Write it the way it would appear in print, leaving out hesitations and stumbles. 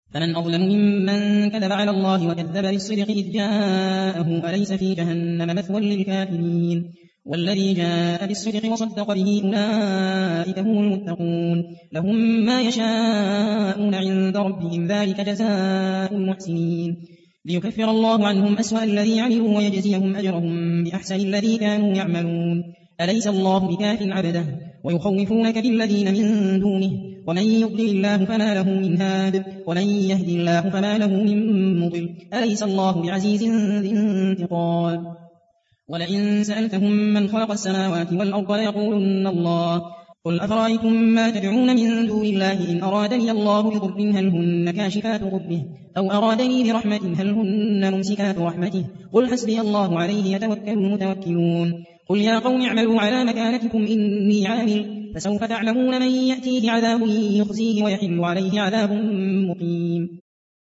فمن أظلم ممن كذب على الله وكذب بالصدق إذ جاءه أليس في جهنم مثوى للكافرين والذي جاء بالصدق وصدق به أولئك هم المتقون لهم ما يشاءون عند ربهم ذلك جزاء المحسنين ليكفر الله عنهم أسوأ الذي عملوا ويجزيهم أجرهم بأحسن الذي كانوا يعملون أليس الله بكاف عبده ويخوفونك بالذين من دونه ومن يضلل الله فما له من هاد ومن يهدي الله فما له من مضل أليس الله بعزيز ذي انتقام ولئن سألتهم من خلق السماوات والأرض ليقولن الله قل أفرأيتم ما تدعون من دون الله إن أرادني الله بضر هل هن كاشفات ضره أو أرادني برحمة هل هن ممسكات رحمته قل حسبي الله عليه يتوكل المتوكلون قل يا قوم اعملوا على مكانتكم إني عامل فسوف تعلمون من يأتيه عذاب يخزيه ويحل عليه عذاب مقيم